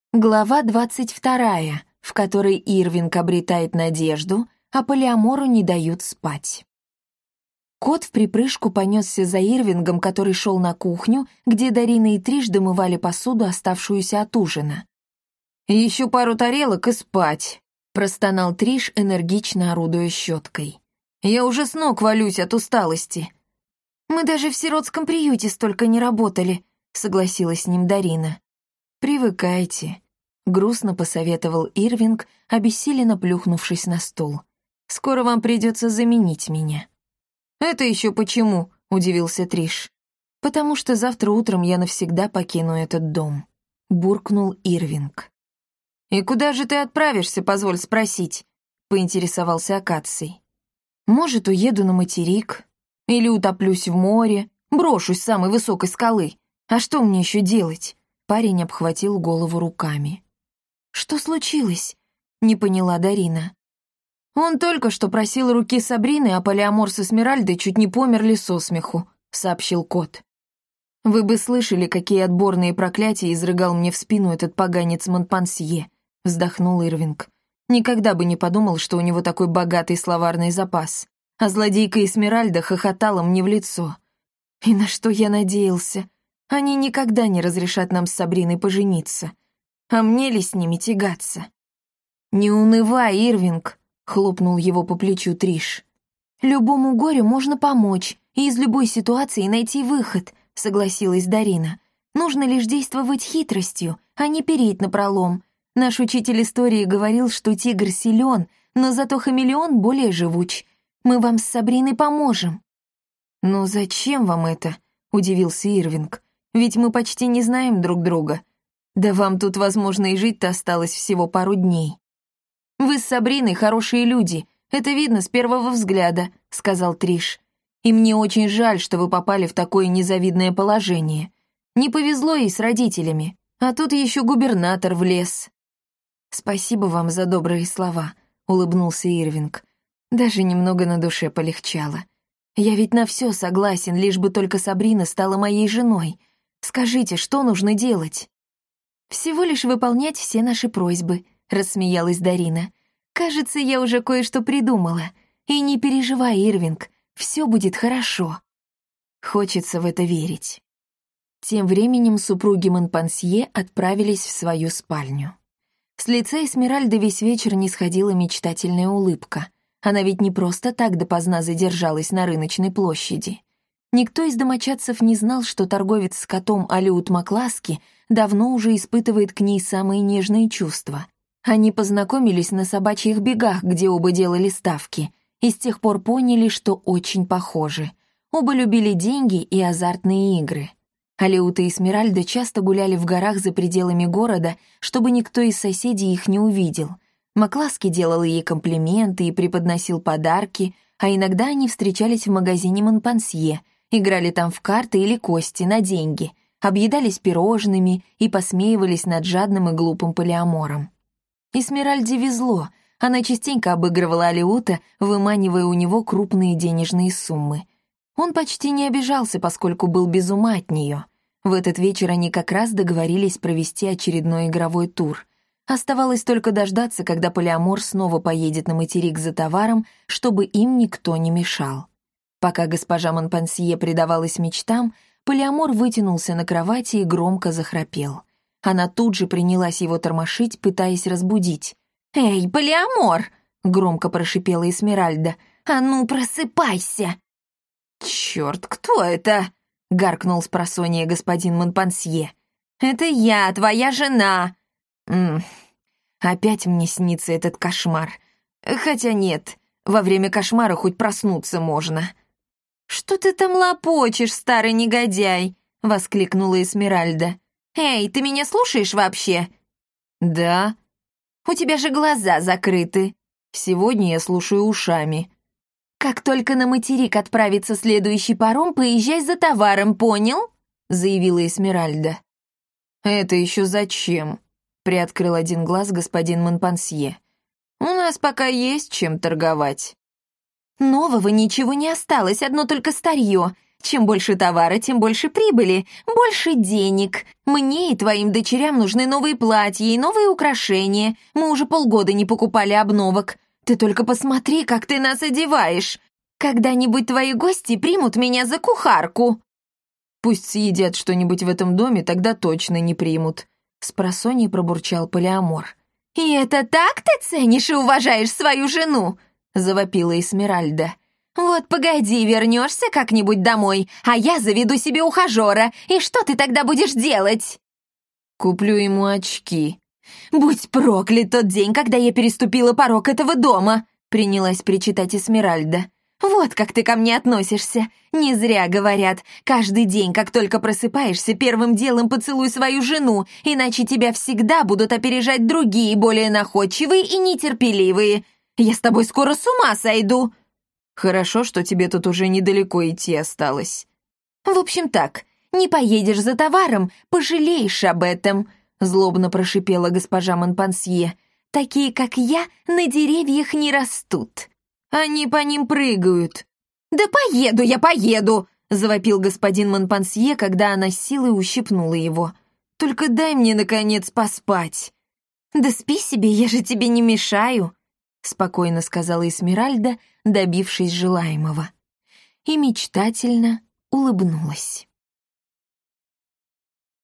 Глава 22, в которой Ирвинг обретает надежду, а Полиамору не дают спать. Кот в припрыжку понесся за Ирвингом, который шел на кухню, где Дарина и Триш домывали посуду, оставшуюся от ужина. «Еще пару тарелок и спать», — простонал Триш, энергично орудуя щеткой. «Я уже с ног валюсь от усталости». «Мы даже в сиротском приюте столько не работали», — согласилась с ним Дарина. «Привыкайте», — грустно посоветовал Ирвинг, обессиленно плюхнувшись на стул. «Скоро вам придется заменить меня». «Это еще почему?» — удивился Триш. «Потому что завтра утром я навсегда покину этот дом», — буркнул Ирвинг. «И куда же ты отправишься, позволь спросить?» — поинтересовался Акаций. «Может, уеду на материк, или утоплюсь в море, брошусь с самой высокой скалы. А что мне еще делать?» Парень обхватил голову руками. «Что случилось?» — не поняла Дарина. «Он только что просил руки Сабрины, а Полиамор с Эсмеральдой чуть не померли со смеху», — сообщил кот. «Вы бы слышали, какие отборные проклятия изрыгал мне в спину этот поганец Монпансье», — вздохнул Ирвинг. «Никогда бы не подумал, что у него такой богатый словарный запас. А злодейка Эсмеральда хохотала мне в лицо. И на что я надеялся? Они никогда не разрешат нам с Сабриной пожениться. А мне ли с ними тягаться?» «Не унывай, Ирвинг», — хлопнул его по плечу Триш. «Любому горю можно помочь и из любой ситуации найти выход», — согласилась Дарина. «Нужно лишь действовать хитростью, а не переть напролом. Наш учитель истории говорил, что тигр силен, но зато хамелеон более живуч. Мы вам с Сабриной поможем». «Но зачем вам это?» — удивился Ирвинг. «Ведь мы почти не знаем друг друга. Да вам тут, возможно, и жить-то осталось всего пару дней». «Вы с Сабриной хорошие люди, это видно с первого взгляда», — сказал Триш. «И мне очень жаль, что вы попали в такое незавидное положение. Не повезло ей с родителями, а тут еще губернатор влез». «Спасибо вам за добрые слова», — улыбнулся Ирвинг. Даже немного на душе полегчало. «Я ведь на все согласен, лишь бы только Сабрина стала моей женой. Скажите, что нужно делать?» «Всего лишь выполнять все наши просьбы», — рассмеялась Дарина. «Кажется, я уже кое-что придумала. И не переживай, Ирвинг, все будет хорошо». Хочется в это верить. Тем временем супруги Монпансье отправились в свою спальню. С лица Эсмеральды весь вечер не сходила мечтательная улыбка. Она ведь не просто так допоздна задержалась на рыночной площади. Никто из домочадцев не знал, что торговец с котом Алиут Макласки давно уже испытывает к ней самые нежные чувства. Они познакомились на собачьих бегах, где оба делали ставки, и с тех пор поняли, что очень похожи. Оба любили деньги и азартные игры. Алиут и Эсмеральда часто гуляли в горах за пределами города, чтобы никто из соседей их не увидел. Макласки делал ей комплименты и преподносил подарки, а иногда они встречались в магазине Монпансье, играли там в карты или кости на деньги, объедались пирожными и посмеивались над жадным и глупым Полиамором. Эсмеральде везло, она частенько обыгрывала Алиута, выманивая у него крупные денежные суммы. Он почти не обижался, поскольку был без ума от нее. В этот вечер они как раз договорились провести очередной игровой тур. Оставалось только дождаться, когда Полиамор снова поедет на материк за товаром, чтобы им никто не мешал. Пока госпожа Монпансье предавалась мечтам, Полиамор вытянулся на кровати и громко захрапел. Она тут же принялась его тормошить, пытаясь разбудить. «Эй, Полиамор!» — громко прошипела Эсмеральда. «А ну, просыпайся!» «Черт, кто это?» — гаркнул спросонья господин Монпансье. «Это я, твоя жена!» Опять мне снится этот кошмар. Хотя нет, во время кошмара хоть проснуться можно. «Что ты там лопочешь, старый негодяй?» — воскликнула Эсмеральда. «Эй, ты меня слушаешь вообще?» «Да». «У тебя же глаза закрыты». «Сегодня я слушаю ушами». «Как только на материк отправится следующий паром, поезжай за товаром, понял?» — заявила Эсмеральда. «Это еще зачем?» — приоткрыл один глаз господин Монпансье. «У нас пока есть чем торговать». «Нового ничего не осталось, одно только старье. Чем больше товара, тем больше прибыли, больше денег. Мне и твоим дочерям нужны новые платья и новые украшения. Мы уже полгода не покупали обновок. Ты только посмотри, как ты нас одеваешь. Когда-нибудь твои гости примут меня за кухарку». «Пусть съедят что-нибудь в этом доме, тогда точно не примут», — спросонья пробурчал Полиамор. «И это так ты ценишь и уважаешь свою жену?» — завопила Эсмеральда. «Вот погоди, вернешься как-нибудь домой, а я заведу себе ухажера, и что ты тогда будешь делать?» «Куплю ему очки». «Будь проклят тот день, когда я переступила порог этого дома!» — принялась причитать Эсмеральда. «Вот как ты ко мне относишься. Не зря говорят, каждый день, как только просыпаешься, первым делом поцелуй свою жену, иначе тебя всегда будут опережать другие, более находчивые и нетерпеливые. Я с тобой скоро с ума сойду!» «Хорошо, что тебе тут уже недалеко идти осталось». «В общем так, не поедешь за товаром, пожалеешь об этом», — злобно прошипела госпожа Монпансье. «Такие, как я, на деревьях не растут. Они по ним прыгают». «Да поеду я, поеду!» — завопил господин Монпансье, когда она с силой ущипнула его. «Только дай мне, наконец, поспать». «Да спи себе, я же тебе не мешаю», — спокойно сказала Эсмеральда, добившись желаемого. И мечтательно улыбнулась.